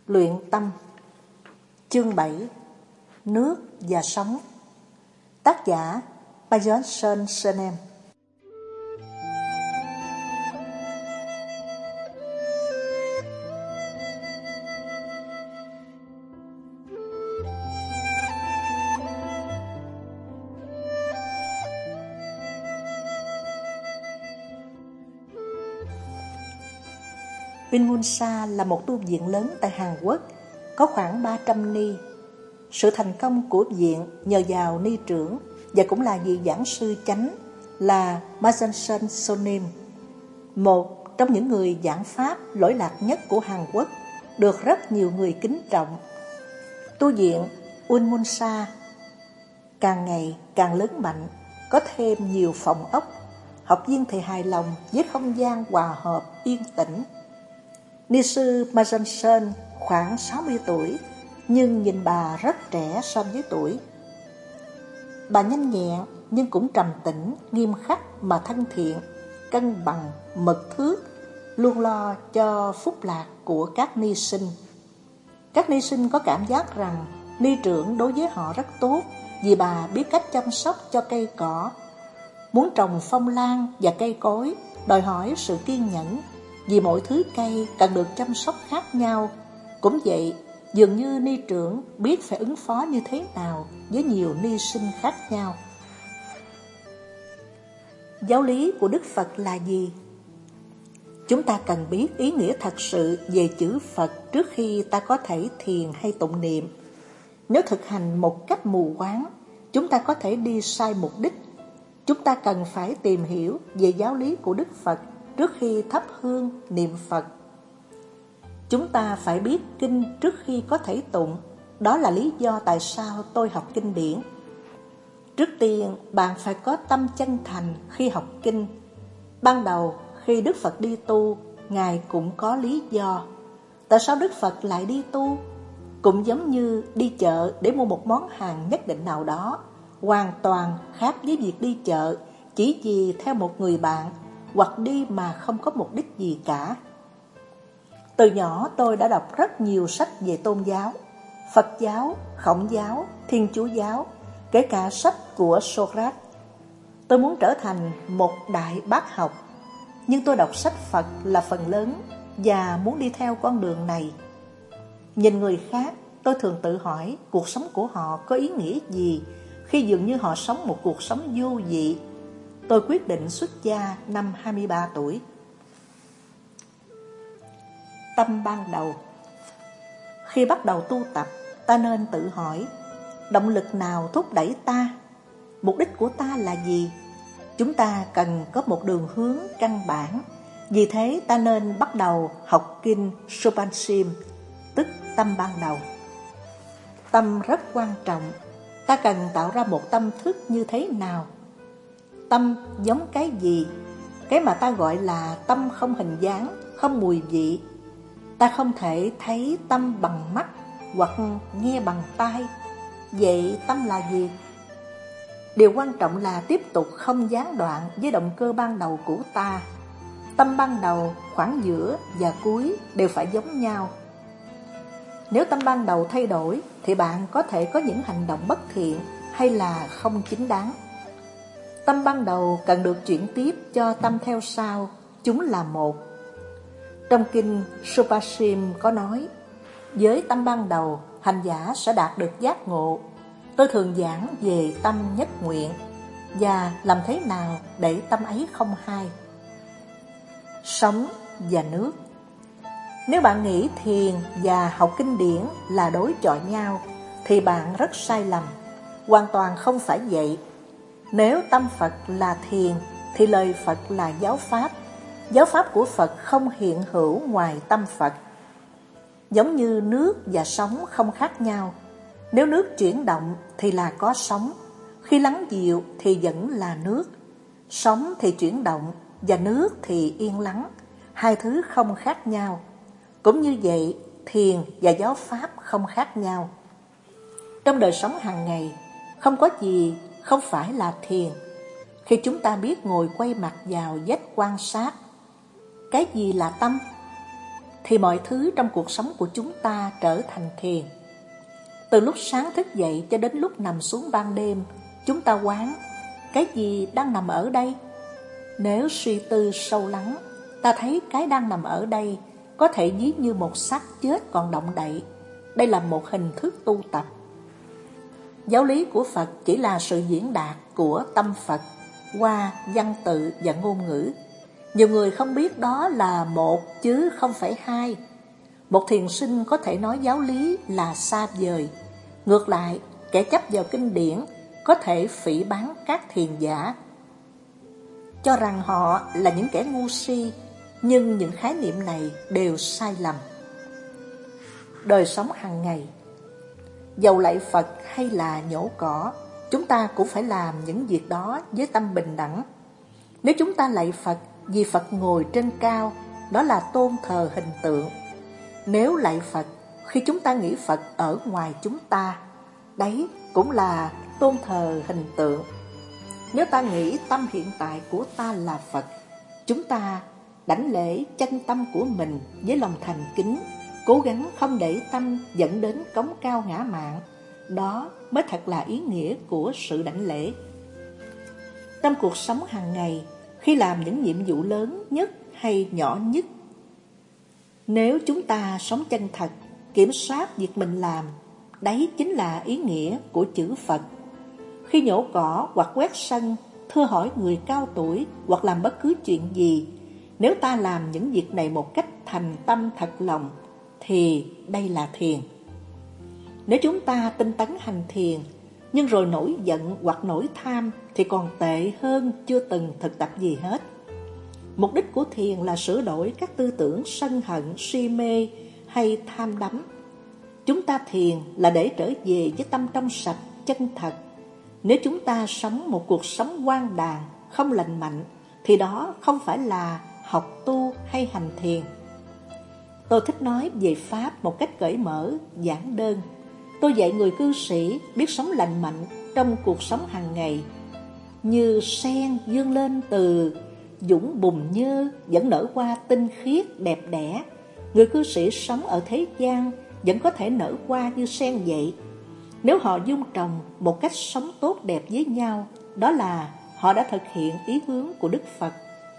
Luyện tâm. Chương 7. Nước và sống. Tác giả Bjørn Sønem. Vinmunsa là một tu viện lớn tại Hàn Quốc, có khoảng 300 ni. Sự thành công của viện nhờ vào ni trưởng và cũng là vị giảng sư chánh là Bjørn Sønem, một trong những người giảng pháp lỗi lạc nhất của Hàn Quốc, được rất nhiều người kính trọng. Tu viện Vinmunsa càng ngày càng lớn mạnh, có thêm nhiều phòng ốc. Học viên thì hài lòng với không gian hòa hợp yên tĩnh. Ni sư Bjørn khoảng 60 tuổi, nhưng nhìn bà rất trẻ so với tuổi. Bà nhanh nhẹn nhưng cũng trầm tĩnh, nghiêm khắc mà thân thiện, cân bằng, mật thước, luôn lo cho phúc lạc của các ni sinh. Các ni sinh có cảm giác rằng ni trưởng đối với họ rất tốt, vì bà biết cách chăm sóc cho cây cỏ. Muốn trồng phong lan và cây cối đòi hỏi sự kiên nhẫn, vì mỗi thứ cây cần được chăm sóc khác nhau. Cũng vậy, dường như ni trưởng biết phải ứng phó như thế nào với nhiều ni sinh khác nhau. Giáo lý của Đức Phật là gì? Chúng ta cần biết ý nghĩa thật sự về chữ Phật trước khi ta có thể thiền hay tụng niệm. Nếu thực hành một cách mù quáng, chúng ta có thể đi sai mục đích. Chúng ta cần phải tìm hiểu về giáo lý của Đức Phật trước khi thắp hương niệm Phật. Chúng ta phải biết kinh trước khi có thể tụng. Đó là lý do tại sao tôi học kinh điển. Trước tiên, bạn phải có tâm chân thành khi học kinh. Ban đầu, khi Đức Phật đi tu, Ngài cũng có lý do. Tại sao Đức Phật lại đi tu? Cũng giống như đi chợ để mua một món hàng nhất định nào đó, hoàn toàn khác với việc đi chợ chỉ vì theo một người bạn, hoặc đi mà không có mục đích gì cả. Từ nhỏ tôi đã đọc rất nhiều sách về tôn giáo, Phật giáo, Khổng giáo, Thiên Chúa giáo, kể cả sách của Socrates. Tôi muốn trở thành một đại bác học, nhưng tôi đọc sách Phật là phần lớn và muốn đi theo con đường này. Nhìn người khác, tôi thường tự hỏi cuộc sống của họ có ý nghĩa gì khi dường như họ sống một cuộc sống vô vị. Tôi quyết định xuất gia năm 23 tuổi. Tâm ban đầu. Khi bắt đầu tu tập, ta nên tự hỏi, động lực nào thúc đẩy ta? Mục đích của ta là gì? Chúng ta cần có một đường hướng căn bản. Vì thế ta nên bắt đầu học kinh Supansim, tức tâm ban đầu. Tâm rất quan trọng. Ta cần tạo ra một tâm thức như thế nào? Tâm giống cái gì? Cái mà ta gọi là tâm không hình dáng, không mùi vị. Ta không thể thấy tâm bằng mắt hoặc nghe bằng tai. Vậy tâm là gì? Điều quan trọng là tiếp tục không gián đoạn với động cơ ban đầu của ta. Tâm ban đầu, khoảng giữa và cuối đều phải giống nhau. Nếu tâm ban đầu thay đổi thì bạn có thể có những hành động bất thiện hay là không chính đáng. Tâm ban đầu cần được chuyển tiếp cho tâm theo sau, chúng là một. Trong kinh Supansim có nói, với tâm ban đầu, hành giả sẽ đạt được giác ngộ. Tôi thường giảng về tâm nhất nguyện và làm thế nào để tâm ấy không hai. Sống và nước. Nếu bạn nghĩ thiền và học kinh điển là đối chọi nhau, thì bạn rất sai lầm. Hoàn toàn không phải vậy. Nếu tâm Phật là thiền, thì lời Phật là giáo pháp. Giáo pháp của Phật không hiện hữu ngoài tâm Phật. Giống như nước và sóng không khác nhau. Nếu nước chuyển động thì là có sóng. Khi lắng dịu thì vẫn là nước. Sóng thì chuyển động và nước thì yên lắng. Hai thứ không khác nhau. Cũng như vậy, thiền và giáo pháp không khác nhau. Trong đời sống hàng ngày, không có gì không phải là thiền. Khi chúng ta biết ngồi quay mặt vào vách quan sát, cái gì là tâm? thì mọi thứ trong cuộc sống của chúng ta trở thành thiền. Từ lúc sáng thức dậy cho đến lúc nằm xuống ban đêm, chúng ta quán cái gì đang nằm ở đây. Nếu suy tư sâu lắng, ta thấy cái đang nằm ở đây có thể ví như một xác chết còn động đậy. Đây là một hình thức tu tập. Giáo lý của Phật chỉ là sự diễn đạt của tâm Phật qua văn tự và ngôn ngữ. Nhiều người không biết đó là một chứ không phải hai. Một thiền sinh có thể nói giáo lý là xa vời. Ngược lại, kẻ chấp vào kinh điển có thể phỉ báng các thiền giả, cho rằng họ là những kẻ ngu si, nhưng những khái niệm này đều sai lầm. Đời sống hàng ngày, dầu lạy Phật hay là nhổ cỏ, chúng ta cũng phải làm những việc đó với tâm bình đẳng. Nếu chúng ta lạy Phật vì Phật ngồi trên cao, đó là tôn thờ hình tượng. Nếu lạy Phật khi chúng ta nghĩ Phật ở ngoài chúng ta, đấy cũng là tôn thờ hình tượng. Nếu ta nghĩ tâm hiện tại của ta là Phật, chúng ta đảnh lễ chân tâm của mình với lòng thành kính, cố gắng không để tâm dẫn đến cống cao ngã mạn. Đó mới thật là ý nghĩa của sự đảnh lễ. Trong cuộc sống hàng ngày, khi làm những nhiệm vụ lớn nhất hay nhỏ nhất, nếu chúng ta sống chân thật, kiểm soát việc mình làm, đấy chính là ý nghĩa của chữ Phật. Khi nhổ cỏ hoặc quét sân, thưa hỏi người cao tuổi hoặc làm bất cứ chuyện gì, nếu ta làm những việc này một cách thành tâm thật lòng, thì đây là thiền. Nếu chúng ta tinh tấn hành thiền, nhưng rồi nổi giận hoặc nổi tham, thì còn tệ hơn chưa từng thực tập gì hết. Mục đích của thiền là sửa đổi các tư tưởng sân hận, si mê hay tham đắm. Chúng ta thiền là để trở về với tâm trong sạch, chân thật. Nếu chúng ta sống một cuộc sống hoang đàn, không lành mạnh, thì đó không phải là học tu hay hành thiền. Tôi thích nói về Pháp một cách cởi mở, giản đơn. Tôi dạy người cư sĩ biết sống lành mạnh trong cuộc sống hàng ngày. Như sen vươn lên từ dũng bùn nhơ, vẫn nở hoa tinh khiết, đẹp đẽ. Người cư sĩ sống ở thế gian vẫn có thể nở hoa như sen vậy. Nếu họ dung trồng một cách sống tốt đẹp với nhau, đó là họ đã thực hiện ý hướng của Đức Phật.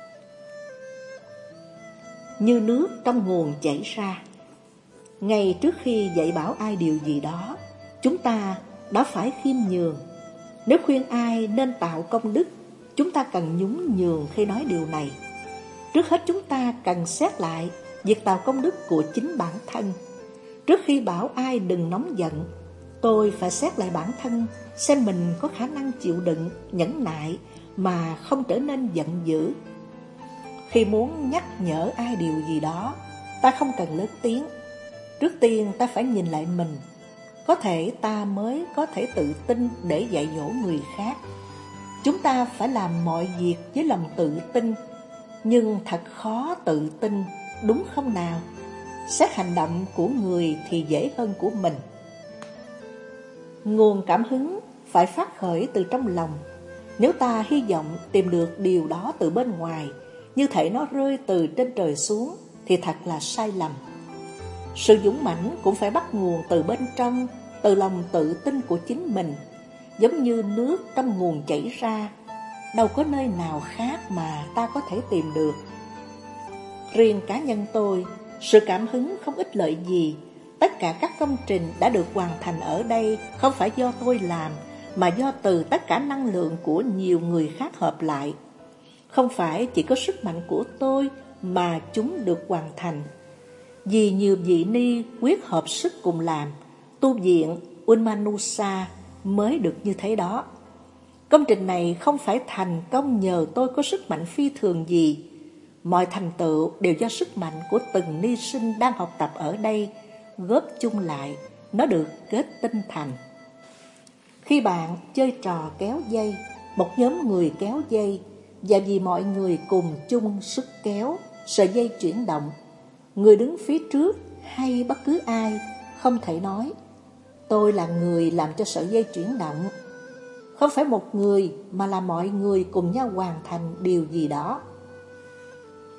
Như nước trong nguồn chảy ra. Ngay trước khi dạy bảo ai điều gì đó, chúng ta đã phải khiêm nhường. Nếu khuyên ai nên tạo công đức, chúng ta cần nhún nhường khi nói điều này. Trước hết chúng ta cần xét lại việc tạo công đức của chính bản thân. Trước khi bảo ai đừng nóng giận, tôi phải xét lại bản thân, xem mình có khả năng chịu đựng, nhẫn nại mà không trở nên giận dữ. Khi muốn nhắc nhở ai điều gì đó, ta không cần lớn tiếng. Trước tiên ta phải nhìn lại mình. Có thể ta mới có thể tự tin để dạy dỗ người khác. Chúng ta phải làm mọi việc với lòng tự tin, nhưng thật khó tự tin, đúng không nào? Xét hành động của người thì dễ hơn của mình. Nguồn cảm hứng phải phát khởi từ trong lòng. Nếu ta hy vọng tìm được điều đó từ bên ngoài, như thể nó rơi từ trên trời xuống, thì thật là sai lầm. Sự dũng mãnh cũng phải bắt nguồn từ bên trong, từ lòng tự tin của chính mình. Giống như nước trong nguồn chảy ra, đâu có nơi nào khác mà ta có thể tìm được. Riêng cá nhân tôi, sự cảm hứng không ích lợi gì. Tất cả các công trình đã được hoàn thành ở đây không phải do tôi làm, mà do từ tất cả năng lượng của nhiều người khác hợp lại. Không phải chỉ có sức mạnh của tôi mà chúng được hoàn thành. Vì nhiều vị ni quyết hợp sức cùng làm, tu viện Unmanusa mới được như thế đó. Công trình này không phải thành công nhờ tôi có sức mạnh phi thường gì. Mọi thành tựu đều do sức mạnh của từng ni sinh đang học tập ở đây góp chung lại, nó được kết tinh thành. Khi bạn chơi trò kéo dây, một nhóm người kéo dây, và vì mọi người cùng chung sức kéo, sợi dây chuyển động, người đứng phía trước hay bất cứ ai không thể nói tôi là người làm cho sợi dây chuyển động. Không phải một người mà là mọi người cùng nhau hoàn thành điều gì đó.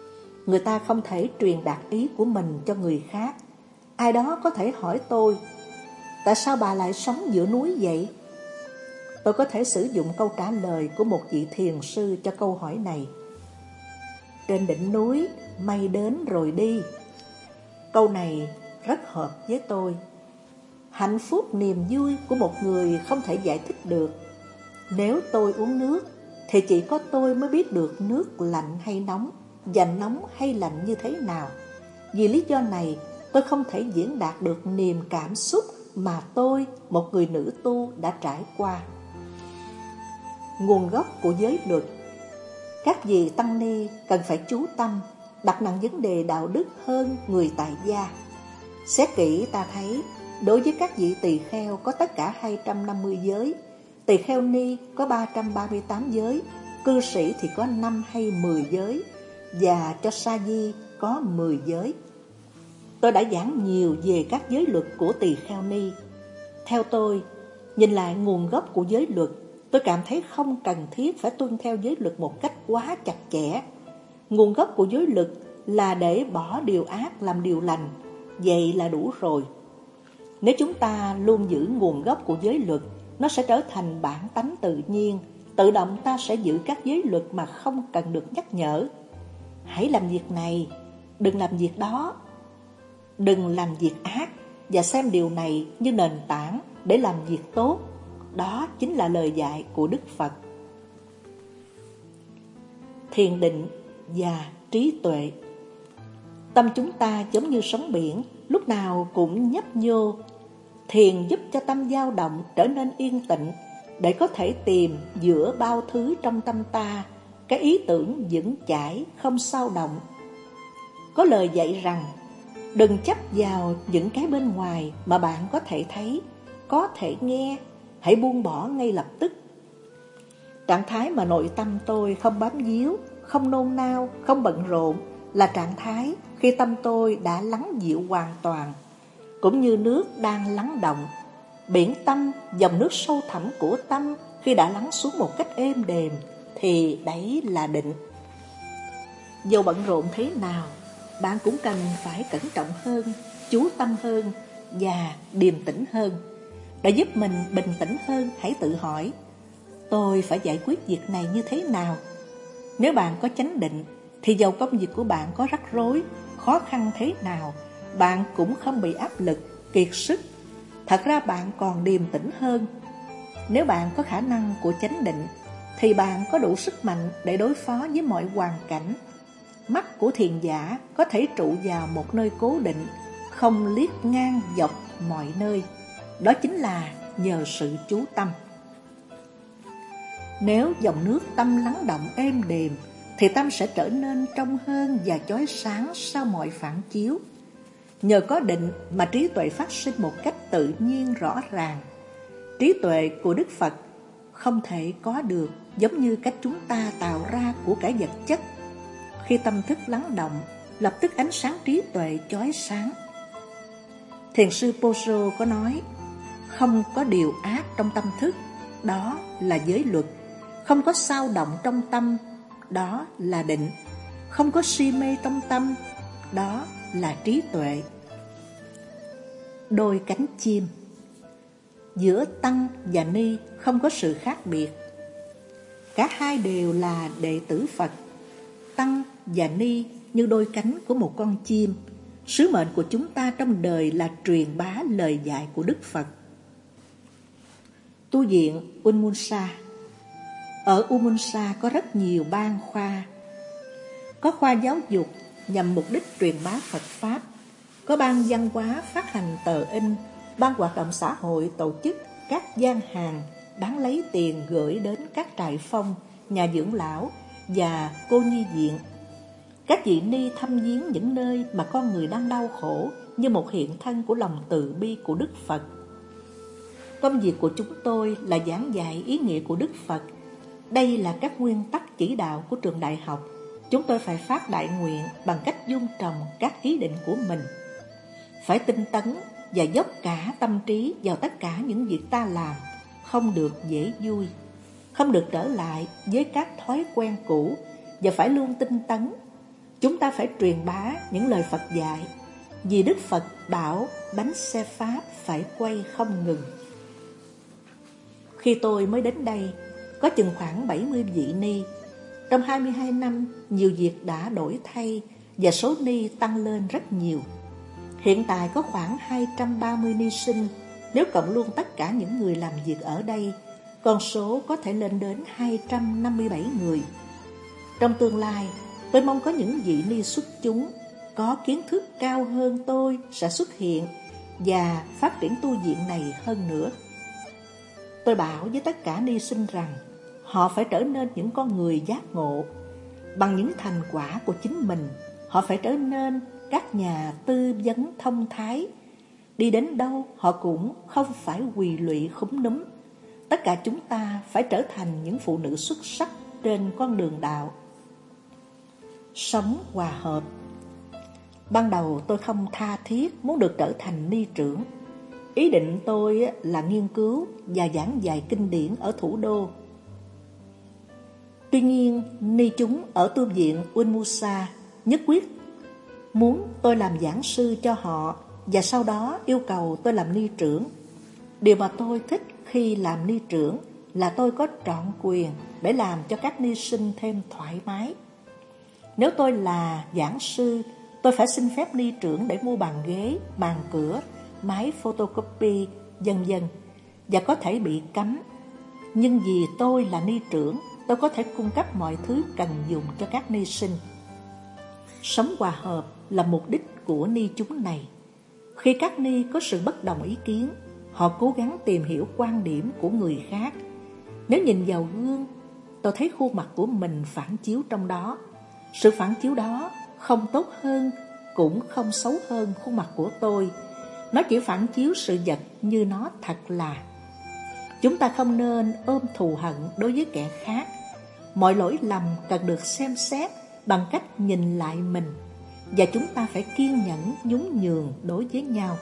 Người ta không thể truyền đạt ý của mình cho người khác. Ai đó có thể hỏi tôi, tại sao bà lại sống giữa núi vậy? Tôi có thể sử dụng câu trả lời của một vị thiền sư cho câu hỏi này. Trên đỉnh núi, mây đến rồi đi. Câu này rất hợp với tôi. Hạnh phúc niềm vui của một người không thể giải thích được. Nếu tôi uống nước, thì chỉ có tôi mới biết được nước lạnh hay nóng, và nóng hay lạnh như thế nào. Vì lý do này, tôi không thể diễn đạt được niềm cảm xúc mà tôi, một người nữ tu, đã trải qua. Nguồn gốc của giới luật. Các vị tăng ni cần phải chú tâm, đặt nặng vấn đề đạo đức hơn người tại gia. Xét kỹ ta thấy, đối với các vị tỳ kheo có tất cả 250 giới, tỳ kheo ni có 338 giới, cư sĩ thì có 5 hay 10 giới, và cho sa di có 10 giới. Tôi đã giảng nhiều về các giới luật của tỳ kheo ni. Theo tôi, nhìn lại nguồn gốc của giới luật, tôi cảm thấy không cần thiết phải tuân theo giới luật một cách quá chặt chẽ. Nguồn gốc của giới luật là để bỏ điều ác làm điều lành, vậy là đủ rồi. Nếu chúng ta luôn giữ nguồn gốc của giới luật, nó sẽ trở thành bản tánh tự nhiên, tự động ta sẽ giữ các giới luật mà không cần được nhắc nhở. Hãy làm việc này, đừng làm việc đó, đừng làm việc ác, và xem điều này như nền tảng để làm việc tốt. Đó chính là lời dạy của Đức Phật. Thiền định và trí tuệ. Tâm chúng ta giống như sóng biển, lúc nào cũng nhấp nhô. Thiền giúp cho tâm dao động trở nên yên tĩnh, để có thể tìm giữa bao thứ trong tâm ta cái ý tưởng vững chãi, không xao động. Có lời dạy rằng, đừng chấp vào những cái bên ngoài mà bạn có thể thấy, có thể nghe, hãy buông bỏ ngay lập tức. Trạng thái mà nội tâm tôi không bám víu, không nôn nao, không bận rộn là trạng thái khi tâm tôi đã lắng dịu hoàn toàn, cũng như nước đang lắng động. Biển tâm, dòng nước sâu thẳm của tâm khi đã lắng xuống một cách êm đềm, thì đấy là định. Dù bận rộn thế nào, bạn cũng cần phải cẩn trọng hơn, chú tâm hơn và điềm tĩnh hơn. Để giúp mình bình tĩnh hơn, hãy tự hỏi, tôi phải giải quyết việc này như thế nào? Nếu bạn có chánh định, thì dầu công việc của bạn có rắc rối, khó khăn thế nào, bạn cũng không bị áp lực, kiệt sức. Thật ra bạn còn điềm tĩnh hơn. Nếu bạn có khả năng của chánh định, thì bạn có đủ sức mạnh để đối phó với mọi hoàn cảnh. Mắt của thiền giả có thể trụ vào một nơi cố định, không liếc ngang dọc mọi nơi. Đó chính là nhờ sự chú tâm. Nếu dòng nước tâm lắng động êm đềm, thì tâm sẽ trở nên trong hơn và chói sáng sau mọi phản chiếu. Nhờ có định mà trí tuệ phát sinh một cách tự nhiên rõ ràng. Trí tuệ của Đức Phật không thể có được giống như cách chúng ta tạo ra của cải vật chất. Khi tâm thức lắng động, lập tức ánh sáng trí tuệ chói sáng. Thiền sư Poso có nói, không có điều ác trong tâm thức, đó là giới luật. Không có xao động trong tâm, đó là định. Không có si mê trong tâm, đó là trí tuệ. Đôi cánh chim. Giữa tăng và ni không có sự khác biệt. Cả hai đều là đệ tử Phật. Tăng và ni như đôi cánh của một con chim. Sứ mệnh của chúng ta trong đời là truyền bá lời dạy của Đức Phật. Tu viện Unmunsa. Ở Unmunsa có rất nhiều ban khoa. Có khoa giáo dục nhằm mục đích truyền bá Phật Pháp. Có ban văn hóa phát hành tờ in, ban hoạt động xã hội tổ chức các gian hàng bán lấy tiền gửi đến các trại phong, nhà dưỡng lão và cô nhi viện. Các vị ni thăm viếng những nơi mà con người đang đau khổ như một hiện thân của lòng từ bi của Đức Phật. Công việc của chúng tôi là giảng dạy ý nghĩa của Đức Phật. Đây là các nguyên tắc chỉ đạo của trường đại học. Chúng tôi phải phát đại nguyện bằng cách dung trồng các ý định của mình. Phải tinh tấn và dốc cả tâm trí vào tất cả những việc ta làm, không được dễ vui, không được trở lại với các thói quen cũ, và phải luôn tinh tấn. Chúng ta phải truyền bá những lời Phật dạy, vì Đức Phật bảo bánh xe Pháp phải quay không ngừng. Khi tôi mới đến đây, có chừng khoảng 70 vị ni. Trong 22 năm, nhiều việc đã đổi thay và số ni tăng lên rất nhiều. Hiện tại có khoảng 230 ni sinh. Nếu cộng luôn tất cả những người làm việc ở đây, con số có thể lên đến 257 người. Trong tương lai, tôi mong có những vị ni xuất chúng, có kiến thức cao hơn tôi sẽ xuất hiện và phát triển tu viện này hơn nữa. Tôi bảo với tất cả ni sinh rằng họ phải trở nên những con người giác ngộ. Bằng những thành quả của chính mình, họ phải trở nên các nhà tư vấn thông thái. Đi đến đâu họ cũng không phải quỳ lụy khúm núm. Tất cả chúng ta phải trở thành những phụ nữ xuất sắc trên con đường đạo. Sống hòa hợp. Ban đầu tôi không tha thiết muốn được trở thành ni trưởng. Ý định tôi là nghiên cứu và giảng dạy kinh điển ở thủ đô. Tuy nhiên, ni chúng ở tu viện Unmusa nhất quyết muốn tôi làm giảng sư cho họ và sau đó yêu cầu tôi làm ni trưởng. Điều mà tôi thích khi làm ni trưởng là tôi có trọn quyền để làm cho các ni sinh thêm thoải mái. Nếu tôi là giảng sư, tôi phải xin phép ni trưởng để mua bàn ghế, bàn cửa, máy photocopy, vân vân, và có thể bị cấm. Nhưng vì tôi là ni trưởng, tôi có thể cung cấp mọi thứ cần dùng cho các ni sinh. Sống hòa hợp là mục đích của ni chúng này. Khi các ni có sự bất đồng ý kiến, họ cố gắng tìm hiểu quan điểm của người khác. Nếu nhìn vào gương, tôi thấy khuôn mặt của mình phản chiếu trong đó. Sự phản chiếu đó không tốt hơn, cũng không xấu hơn khuôn mặt của tôi. Nó chỉ phản chiếu sự vật như nó thật là. Chúng ta không nên ôm thù hận đối với kẻ khác. Mọi lỗi lầm cần được xem xét bằng cách nhìn lại mình. Và chúng ta phải kiên nhẫn nhún nhường đối với nhau.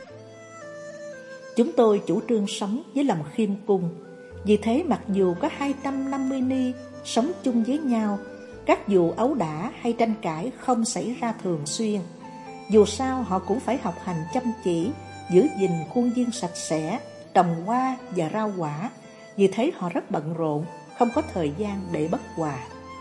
Chúng tôi chủ trương sống với lòng khiêm cung. Vì thế mặc dù có 250 ni sống chung với nhau, các vụ ấu đả hay tranh cãi không xảy ra thường xuyên. Dù sao họ cũng phải học hành chăm chỉ, giữ gìn khuôn viên sạch sẽ, trồng hoa và rau quả. Vì thế họ rất bận rộn, không có thời gian để bất hòa.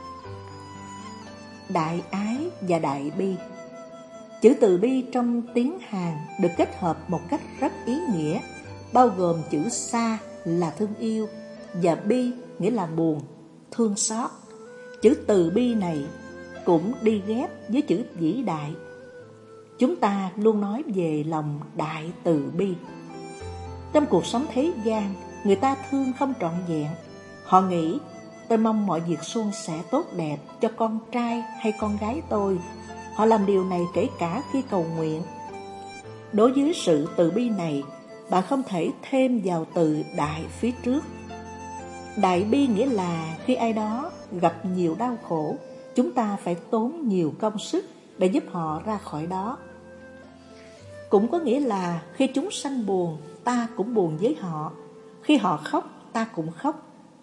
Đại ái và đại bi. Chữ từ bi trong tiếng Hàn được kết hợp một cách rất ý nghĩa, bao gồm chữ sa là thương yêu và bi nghĩa là buồn, thương xót. Chữ từ bi này cũng đi ghép với chữ vĩ đại. Chúng ta luôn nói về lòng đại từ bi. Trong cuộc sống thế gian, người ta thương không trọn vẹn. Họ nghĩ, tôi mong mọi việc suôn sẻ tốt đẹp cho con trai hay con gái tôi. Họ làm điều này kể cả khi cầu nguyện. Đối với sự từ bi này, bạn không thể thêm vào từ đại phía trước. Đại bi nghĩa là khi ai đó gặp nhiều đau khổ, chúng ta phải tốn nhiều công sức để giúp họ ra khỏi đó. Cũng có nghĩa là khi chúng sanh buồn, ta cũng buồn với họ. Khi họ khóc, ta cũng khóc.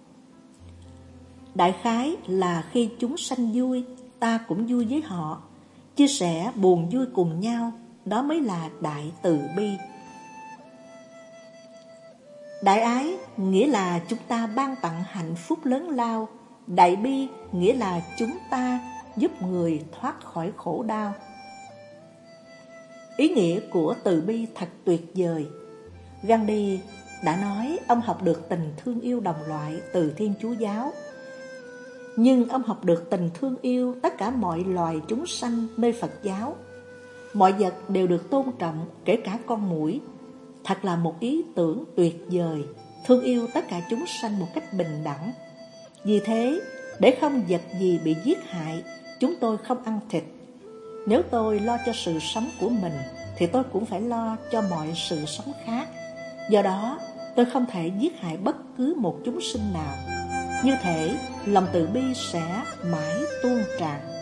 Đại khái là khi chúng sanh vui, ta cũng vui với họ. Chia sẻ buồn vui cùng nhau, đó mới là đại từ bi. Đại ái nghĩa là chúng ta ban tặng hạnh phúc lớn lao. Đại bi nghĩa là chúng ta giúp người thoát khỏi khổ đau. Ý nghĩa của từ bi thật tuyệt vời. Gandhi đã nói ông học được tình thương yêu đồng loại từ Thiên Chúa giáo. Nhưng ông học được tình thương yêu tất cả mọi loài chúng sanh nơi Phật giáo. Mọi vật đều được tôn trọng, kể cả con muỗi. Thật là một ý tưởng tuyệt vời, thương yêu tất cả chúng sanh một cách bình đẳng. Vì thế, để không vật gì bị giết hại, chúng tôi không ăn thịt. Nếu tôi lo cho sự sống của mình, thì tôi cũng phải lo cho mọi sự sống khác. Do đó, tôi không thể giết hại bất cứ một chúng sinh nào. Như thế, lòng từ bi sẽ mãi tuôn tràn.